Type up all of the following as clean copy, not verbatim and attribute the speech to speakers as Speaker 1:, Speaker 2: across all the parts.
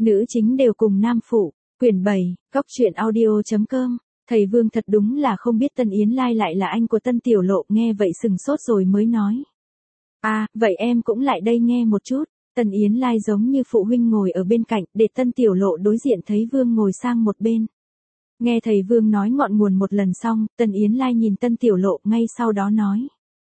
Speaker 1: Nữ chính đều cùng nam phụ. Quyển 7, góc truyện audio.com. Thầy Vương thật đúng là không biết Tân Yến Lai lại là anh của Tân Tiểu Lộ, nghe vậy sừng sốt rồi mới nói. À, vậy em cũng lại đây nghe một chút. Tân Yến Lai giống như phụ huynh ngồi ở bên cạnh, để Tân Tiểu Lộ đối diện thấy Vương ngồi sang một bên. Nghe thầy Vương nói ngọn nguồn một lần xong, Tân Yến Lai nhìn Tân Tiểu Lộ ngay sau đó nói.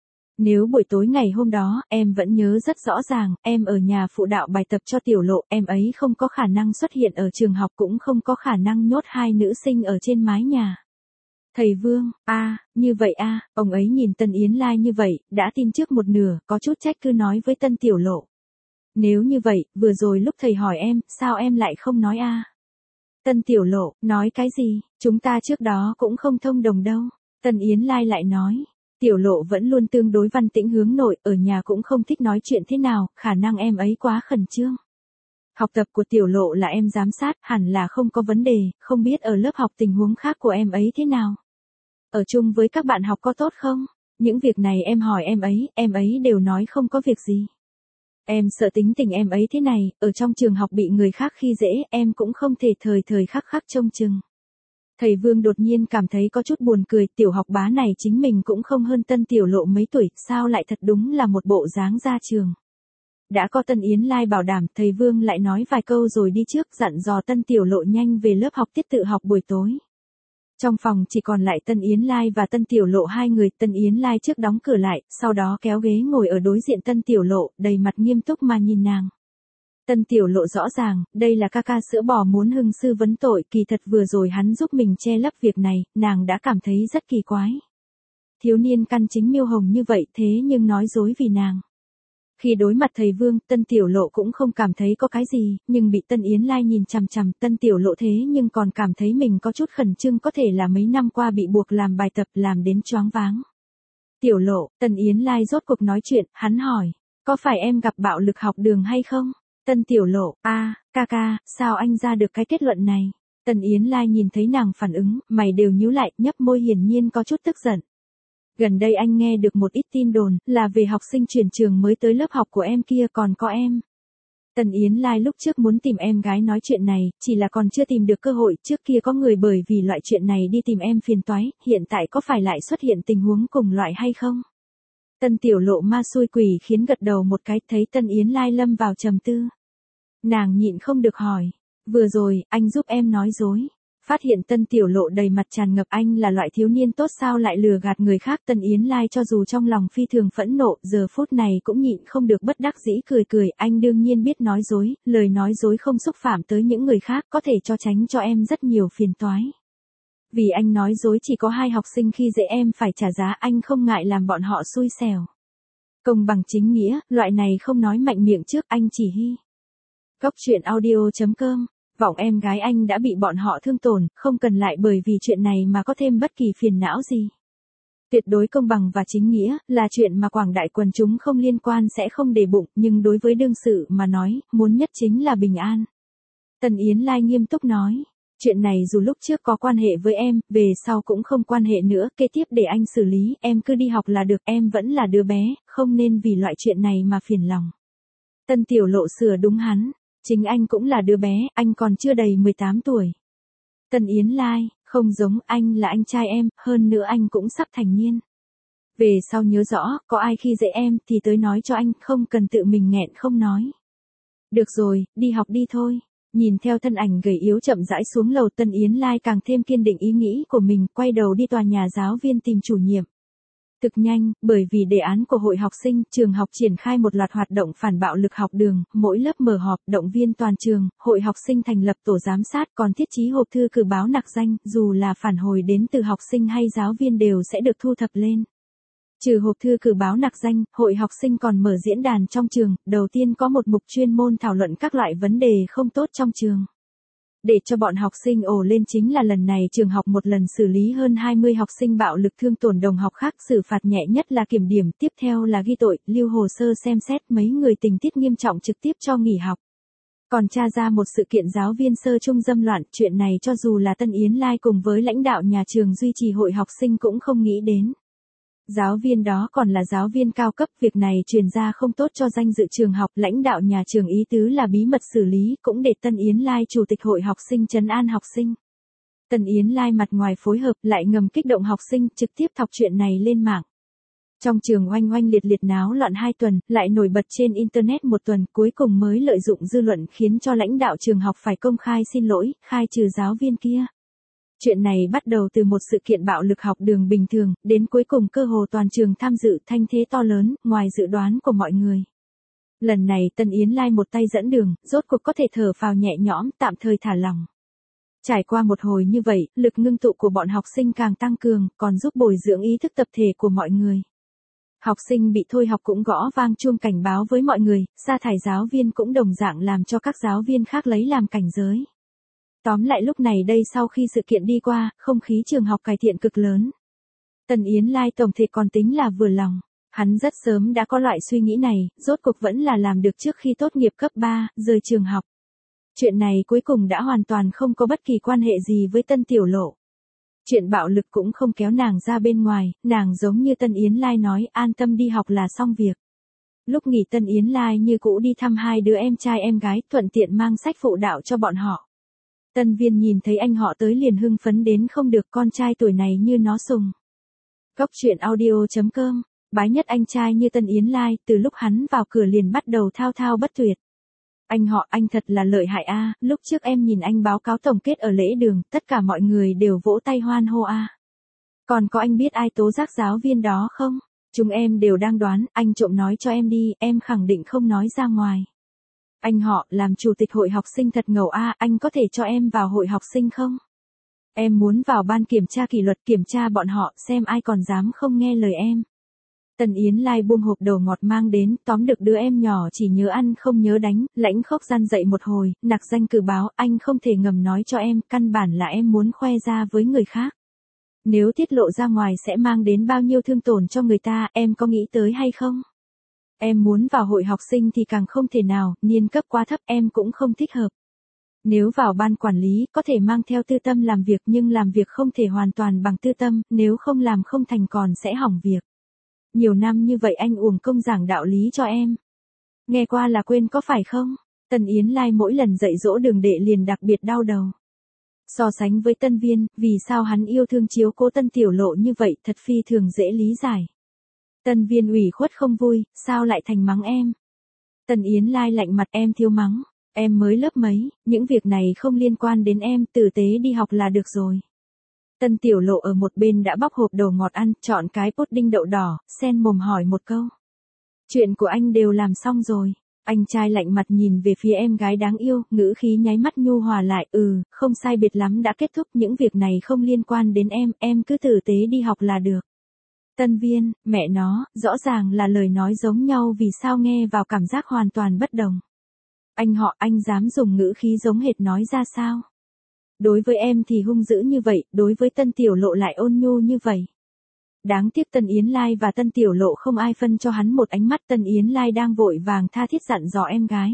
Speaker 1: Nếu buổi tối ngày hôm đó, em vẫn nhớ rất rõ ràng, em ở nhà phụ đạo bài tập cho Tiểu Lộ, em ấy không có khả năng xuất hiện ở trường học, cũng không có khả năng nhốt hai nữ sinh ở trên mái nhà. Thầy Vương, như vậy ông ấy nhìn Tân Yến Lai như vậy, đã tin trước một nửa, có chút trách cứ nói với Tân Tiểu Lộ. Nếu như vậy, vừa rồi lúc thầy hỏi em, sao em lại không nói Tân Tiểu Lộ, nói cái gì, chúng ta trước đó cũng không thông đồng đâu. Tân Yến Lai lại nói. Tiểu Lộ vẫn luôn tương đối văn tĩnh hướng nội, ở nhà cũng không thích nói chuyện thế nào, khả năng em ấy quá khẩn trương. Học tập của Tiểu Lộ là em giám sát, hẳn là không có vấn đề, không biết ở lớp học tình huống khác của em ấy thế nào. Ở chung với các bạn học có tốt không? Những việc này em hỏi em ấy đều nói không có việc gì. Em sợ tính tình em ấy thế này, ở trong trường học bị người khác khi dễ, em cũng không thể thời thời khắc khắc trông chừng. Thầy Vương đột nhiên cảm thấy có chút buồn cười, tiểu học bá này chính mình cũng không hơn Tân Tiểu Lộ mấy tuổi, sao lại thật đúng là một bộ dáng ra trường. Đã có Tân Yến Lai bảo đảm, thầy Vương lại nói vài câu rồi đi trước, dặn dò Tân Tiểu Lộ nhanh về lớp học tiết tự học buổi tối. Trong phòng chỉ còn lại Tân Yến Lai và Tân Tiểu Lộ hai người, Tân Yến Lai trước đóng cửa lại, sau đó kéo ghế ngồi ở đối diện Tân Tiểu Lộ, đầy mặt nghiêm túc mà nhìn nàng. Tân Tiểu Lộ rõ ràng, đây là ca ca sữa bò muốn hưng sư vấn tội, kỳ thật vừa rồi hắn giúp mình che lấp việc này, nàng đã cảm thấy rất kỳ quái. Thiếu niên căn chính miêu hồng như vậy thế nhưng nói dối vì nàng. Khi đối mặt thầy Vương, Tân Tiểu Lộ cũng không cảm thấy có cái gì, nhưng bị Tân Yến Lai nhìn chằm chằm, Tân Tiểu Lộ thế nhưng còn cảm thấy mình có chút khẩn trương, có thể là mấy năm qua bị buộc làm bài tập làm đến choáng váng. Tiểu Lộ, Tân Yến Lai rốt cuộc nói chuyện, hắn hỏi, có phải em gặp bạo lực học đường hay không? Tân Tiểu Lộ, ca ca, sao anh ra được cái kết luận này? Tân Yến Lai nhìn thấy nàng phản ứng, mày đều nhíu lại, nhấp môi hiển nhiên có chút tức giận. Gần đây anh nghe được một ít tin đồn, là về học sinh chuyển trường mới tới lớp học của em kia, còn có em. Tân Yến Lai lúc trước muốn tìm em gái nói chuyện này, chỉ là còn chưa tìm được cơ hội, trước kia có người bởi vì loại chuyện này đi tìm em phiền toái, hiện tại có phải lại xuất hiện tình huống cùng loại hay không? Tân Tiểu Lộ ma xui quỷ khiến gật đầu một cái, thấy Tân Yến Lai lâm vào trầm tư. Nàng nhịn không được hỏi, vừa rồi, anh giúp em nói dối. Phát hiện Tân Tiểu Lộ đầy mặt tràn ngập, anh là loại thiếu niên tốt sao lại lừa gạt người khác. Tân Yến Lai cho dù trong lòng phi thường phẫn nộ, giờ phút này cũng nhịn không được bất đắc dĩ cười cười, anh đương nhiên biết nói dối, lời nói dối không xúc phạm tới những người khác, có thể cho tránh cho em rất nhiều phiền toái. Vì anh nói dối chỉ có 2 học sinh khi dễ em phải trả giá, anh không ngại làm bọn họ xui xẻo. Công bằng chính nghĩa, loại này không nói mạnh miệng trước, anh chỉ hy. Góc truyện audio.com. Vọng em gái anh đã bị bọn họ thương tổn, không cần lại bởi vì chuyện này mà có thêm bất kỳ phiền não gì. Tuyệt đối công bằng và chính nghĩa, là chuyện mà quảng đại quần chúng không liên quan sẽ không để bụng, nhưng đối với đương sự mà nói, muốn nhất chính là bình an. Tân Yến Lai nghiêm túc nói, chuyện này dù lúc trước có quan hệ với em, về sau cũng không quan hệ nữa, kế tiếp để anh xử lý, em cứ đi học là được, em vẫn là đứa bé, không nên vì loại chuyện này mà phiền lòng. Tân Tiểu Lộ sửa đúng hắn. Chính anh cũng là đứa bé, anh còn chưa đầy 18 tuổi. Tân Yến Lai, không giống, anh là anh trai em, hơn nữa anh cũng sắp thành niên. Về sau nhớ rõ, có ai khi dễ em thì tới nói cho anh, không cần tự mình nghẹn không nói. Được rồi, đi học đi thôi. Nhìn theo thân ảnh gầy yếu chậm rãi xuống lầu, Tân Yến Lai càng thêm kiên định ý nghĩ của mình, quay đầu đi tòa nhà giáo viên tìm chủ nhiệm. Thực nhanh, bởi vì đề án của hội học sinh, trường học triển khai một loạt hoạt động phản bạo lực học đường, mỗi lớp mở họp, động viên toàn trường, hội học sinh thành lập tổ giám sát, còn thiết chí hộp thư cử báo nặc danh, dù là phản hồi đến từ học sinh hay giáo viên đều sẽ được thu thập lên. Trừ hộp thư cử báo nặc danh, hội học sinh còn mở diễn đàn trong trường, đầu tiên có một mục chuyên môn thảo luận các loại vấn đề không tốt trong trường. Để cho bọn học sinh ồ lên chính là lần này trường học một lần xử lý hơn 20 học sinh bạo lực thương tổn đồng học khác, xử phạt nhẹ nhất là kiểm điểm, tiếp theo là ghi tội, lưu hồ sơ xem xét, mấy người tình tiết nghiêm trọng trực tiếp cho nghỉ học. Còn tra ra một sự kiện giáo viên sơ trung dâm loạn, chuyện này cho dù là Tân Yến Lai cùng với lãnh đạo nhà trường duy trì hội học sinh cũng không nghĩ đến. Giáo viên đó còn là giáo viên cao cấp, việc này truyền ra không tốt cho danh dự trường học, lãnh đạo nhà trường ý tứ là bí mật xử lý, cũng để Tân Yến Lai chủ tịch hội học sinh trấn an học sinh. Tân Yến Lai mặt ngoài phối hợp lại ngầm kích động học sinh, trực tiếp thọc chuyện này lên mạng. Trong trường oanh oanh liệt liệt náo loạn 2 tuần, lại nổi bật trên Internet 1 tuần, cuối cùng mới lợi dụng dư luận khiến cho lãnh đạo trường học phải công khai xin lỗi, khai trừ giáo viên kia. Chuyện này bắt đầu từ một sự kiện bạo lực học đường bình thường, đến cuối cùng cơ hồ toàn trường tham dự, thanh thế to lớn, ngoài dự đoán của mọi người. Lần này Tân Yến Lai một tay dẫn đường, rốt cuộc có thể thở phào nhẹ nhõm, tạm thời thả lỏng. Trải qua một hồi như vậy, lực ngưng tụ của bọn học sinh càng tăng cường, còn giúp bồi dưỡng ý thức tập thể của mọi người. Học sinh bị thôi học cũng gõ vang chuông cảnh báo với mọi người, sa thải giáo viên cũng đồng dạng làm cho các giáo viên khác lấy làm cảnh giới. Tóm lại lúc này đây sau khi sự kiện đi qua, không khí trường học cải thiện cực lớn. Tân Yến Lai tổng thể còn tính là vừa lòng. Hắn rất sớm đã có loại suy nghĩ này, rốt cuộc vẫn là làm được trước khi tốt nghiệp cấp 3, rời trường học. Chuyện này cuối cùng đã hoàn toàn không có bất kỳ quan hệ gì với Tân Tiểu Lộ. Chuyện bạo lực cũng không kéo nàng ra bên ngoài, nàng giống như Tân Yến Lai nói, an tâm đi học là xong việc. Lúc nghỉ Tân Yến Lai như cũ đi thăm 2 đứa em trai em gái, thuận tiện mang sách phụ đạo cho bọn họ. Tân Viên nhìn thấy anh họ tới liền hưng phấn đến không được, con trai tuổi này như nó sùng. Góc truyện audio.com, bái nhất anh trai như Tân Yến Lai, từ lúc hắn vào cửa liền bắt đầu thao thao bất tuyệt. Anh họ, anh thật là lợi hại a, lúc trước em nhìn anh báo cáo tổng kết ở lễ đường, tất cả mọi người đều vỗ tay hoan hô a. Còn có anh biết ai tố giác giáo viên đó không? Chúng em đều đang đoán, anh trộm nói cho em đi, em khẳng định không nói ra ngoài. Anh họ, làm chủ tịch hội học sinh thật ngầu a, anh có thể cho em vào hội học sinh không? Em muốn vào ban kiểm tra kỷ luật, kiểm tra bọn họ, xem ai còn dám không nghe lời em. Tân Yến Lai buông hộp đồ ngọt mang đến, tóm được đứa em nhỏ chỉ nhớ ăn không nhớ đánh, lãnh khốc gian dậy một hồi, nặc danh cử báo, anh không thể ngầm nói cho em, căn bản là em muốn khoe ra với người khác. Nếu tiết lộ ra ngoài sẽ mang đến bao nhiêu thương tổn cho người ta, em có nghĩ tới hay không? Em muốn vào hội học sinh thì càng không thể nào, niên cấp quá thấp em cũng không thích hợp. Nếu vào ban quản lý, có thể mang theo tư tâm làm việc nhưng làm việc không thể hoàn toàn bằng tư tâm, nếu không làm không thành còn sẽ hỏng việc. Nhiều năm như vậy anh uổng công giảng đạo lý cho em. Nghe qua là quên có phải không? Tân Yến Lai mỗi lần dạy dỗ Đường Đệ liền đặc biệt đau đầu. So sánh với Tân Viên, vì sao hắn yêu thương chiếu cố Tân Tiểu Lộ như vậy thật phi thường dễ lý giải. Tân Viên ủy khuất không vui, sao lại thành mắng em? Tân Yến Lai lạnh mặt, em thiếu mắng, em mới lớp mấy, những việc này không liên quan đến em, tử tế đi học là được rồi. Tân Tiểu Lộ ở một bên đã bóc hộp đồ ngọt ăn, chọn cái pudding đậu đỏ, sen mồm hỏi một câu. Chuyện của anh đều làm xong rồi. Anh trai lạnh mặt nhìn về phía em gái đáng yêu, ngữ khí nháy mắt nhu hòa lại, không sai biệt lắm đã kết thúc, những việc này không liên quan đến em cứ tử tế đi học là được. Tân Viên, mẹ nó, rõ ràng là lời nói giống nhau vì sao nghe vào cảm giác hoàn toàn bất đồng. Anh họ, anh dám dùng ngữ khí giống hệt nói ra sao? Đối với em thì hung dữ như vậy, đối với Tân Tiểu Lộ lại ôn nhu như vậy. Đáng tiếc Tân Yến Lai và Tân Tiểu Lộ không ai phân cho hắn một ánh mắt. Tân Yến Lai đang vội vàng tha thiết dặn dò em gái.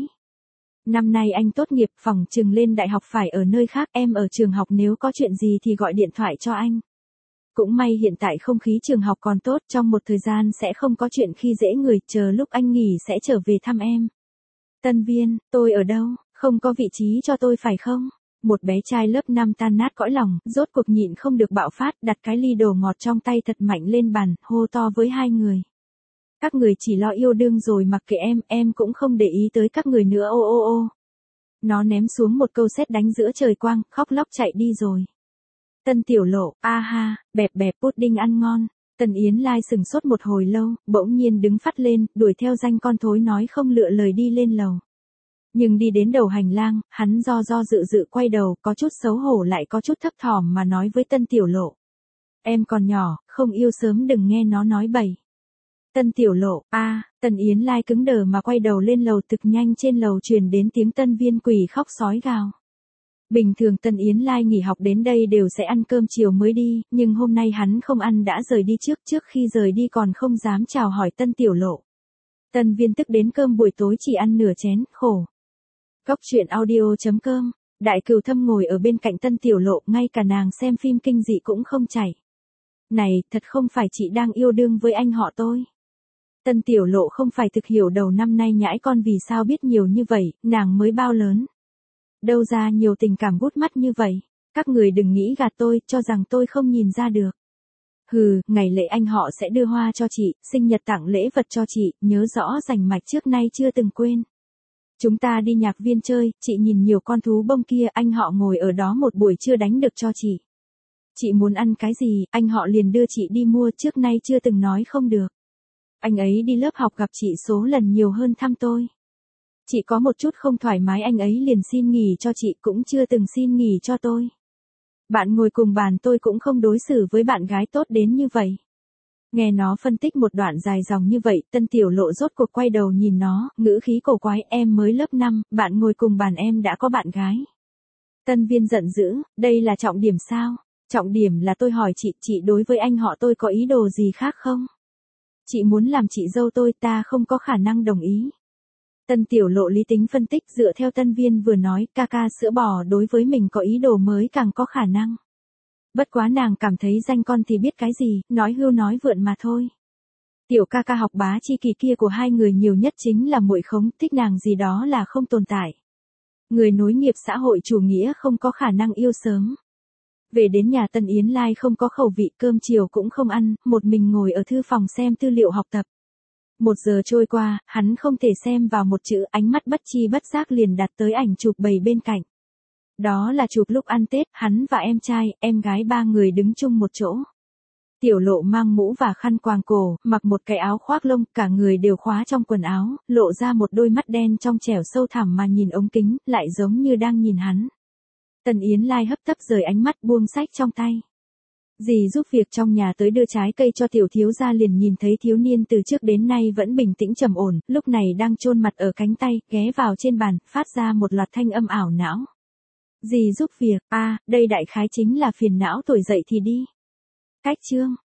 Speaker 1: Năm nay anh tốt nghiệp, phỏng chừng lên đại học phải ở nơi khác, em ở trường học nếu có chuyện gì thì gọi điện thoại cho anh. Cũng may hiện tại không khí trường học còn tốt, trong một thời gian sẽ không có chuyện khi dễ người, chờ lúc anh nghỉ sẽ trở về thăm em. Tân Viên, tôi ở đâu, không có vị trí cho tôi phải không? Một bé trai lớp 5 tan nát cõi lòng, rốt cuộc nhịn không được bạo phát, đặt cái ly đồ ngọt trong tay thật mạnh lên bàn, hô to với 2 người. Các người chỉ lo yêu đương rồi mặc kệ em cũng không để ý tới các người nữa ô ô ô. Nó ném xuống một câu sét đánh giữa trời quang, khóc lóc chạy đi rồi. Tân Tiểu Lộ, a ha, bẹp bẹp pudding ăn ngon. Tân Yến Lai sừng sốt một hồi lâu, bỗng nhiên đứng phắt lên, đuổi theo danh con thối nói không lựa lời đi lên lầu. Nhưng đi đến đầu hành lang, hắn do dự quay đầu, có chút xấu hổ lại có chút thấp thỏm mà nói với Tân Tiểu Lộ. Em còn nhỏ, không yêu sớm đừng nghe nó nói bậy. Tân Tiểu Lộ, Tân Yến Lai cứng đờ mà quay đầu lên lầu, thực nhanh trên lầu truyền đến tiếng Tân Viên quỷ khóc sói gào. Bình thường Tân Yến Lai nghỉ học đến đây đều sẽ ăn cơm chiều mới đi, nhưng hôm nay hắn không ăn đã rời đi trước khi rời đi còn không dám chào hỏi Tân Tiểu Lộ. Tân Viên tức đến cơm buổi tối chỉ ăn nửa chén, khổ. Góc truyện audio.com, Đại Cừu Thâm ngồi ở bên cạnh Tân Tiểu Lộ, ngay cả nàng xem phim kinh dị cũng không chảy. Này, thật không phải chị đang yêu đương với anh họ tôi. Tân Tiểu Lộ không phải thực hiểu đầu năm nay nhãi con vì sao biết nhiều như vậy, nàng mới bao lớn. Đâu ra nhiều tình cảm gút mắt như vậy. Các người đừng nghĩ gạt tôi, cho rằng tôi không nhìn ra được. Hừ, ngày lễ anh họ sẽ đưa hoa cho chị, sinh nhật tặng lễ vật cho chị, nhớ rõ rành mạch trước nay chưa từng quên. Chúng ta đi nhạc viên chơi, chị nhìn nhiều con thú bông kia, anh họ ngồi ở đó một buổi chưa đánh được cho chị. Chị muốn ăn cái gì, anh họ liền đưa chị đi mua, trước nay chưa từng nói không được. Anh ấy đi lớp học gặp chị số lần nhiều hơn thăm tôi. Chị có một chút không thoải mái anh ấy liền xin nghỉ cho chị, cũng chưa từng xin nghỉ cho tôi. Bạn ngồi cùng bàn tôi cũng không đối xử với bạn gái tốt đến như vậy. Nghe nó phân tích một đoạn dài dòng như vậy, Tân Tiểu Lộ rốt cuộc quay đầu nhìn nó, ngữ khí cổ quái, em mới lớp 5, bạn ngồi cùng bàn em đã có bạn gái. Tân Viên giận dữ, đây là trọng điểm sao? Trọng điểm là tôi hỏi chị đối với anh họ tôi có ý đồ gì khác không? Chị muốn làm chị dâu tôi, ta không có khả năng đồng ý. Tân Tiểu Lộ lý tính phân tích dựa theo Tân Viên vừa nói, ca ca sữa bò đối với mình có ý đồ mới càng có khả năng. Bất quá nàng cảm thấy danh con thì biết cái gì, nói hưu nói vượn mà thôi. Tiểu ca ca học bá chi kỳ kia của hai người nhiều nhất chính là muội khống, thích nàng gì đó là không tồn tại. Người nối nghiệp xã hội chủ nghĩa không có khả năng yêu sớm. Về đến nhà Tân Yến Lai không có khẩu vị, cơm chiều cũng không ăn, một mình ngồi ở thư phòng xem tư liệu học tập. 1 giờ trôi qua, hắn không thể xem vào một chữ, ánh mắt bất chi bất giác liền đặt tới ảnh chụp bày bên cạnh. Đó là chụp lúc ăn Tết, hắn và em trai, em gái 3 người đứng chung một chỗ. Tiểu Lộ mang mũ và khăn quàng cổ, mặc một cái áo khoác lông, cả người đều khóa trong quần áo, lộ ra một đôi mắt đen trong trẻo sâu thẳm mà nhìn ống kính, lại giống như đang nhìn hắn. Tần Yến Lai hấp tấp rời ánh mắt buông sách trong tay. Dì giúp việc trong nhà tới đưa trái cây cho tiểu thiếu gia liền nhìn thấy thiếu niên từ trước đến nay vẫn bình tĩnh trầm ổn, lúc này đang chôn mặt ở cánh tay, ghé vào trên bàn, phát ra một loạt thanh âm ảo não. Dì giúp việc, đây đại khái chính là phiền não tuổi dậy thì đi. Cách chương.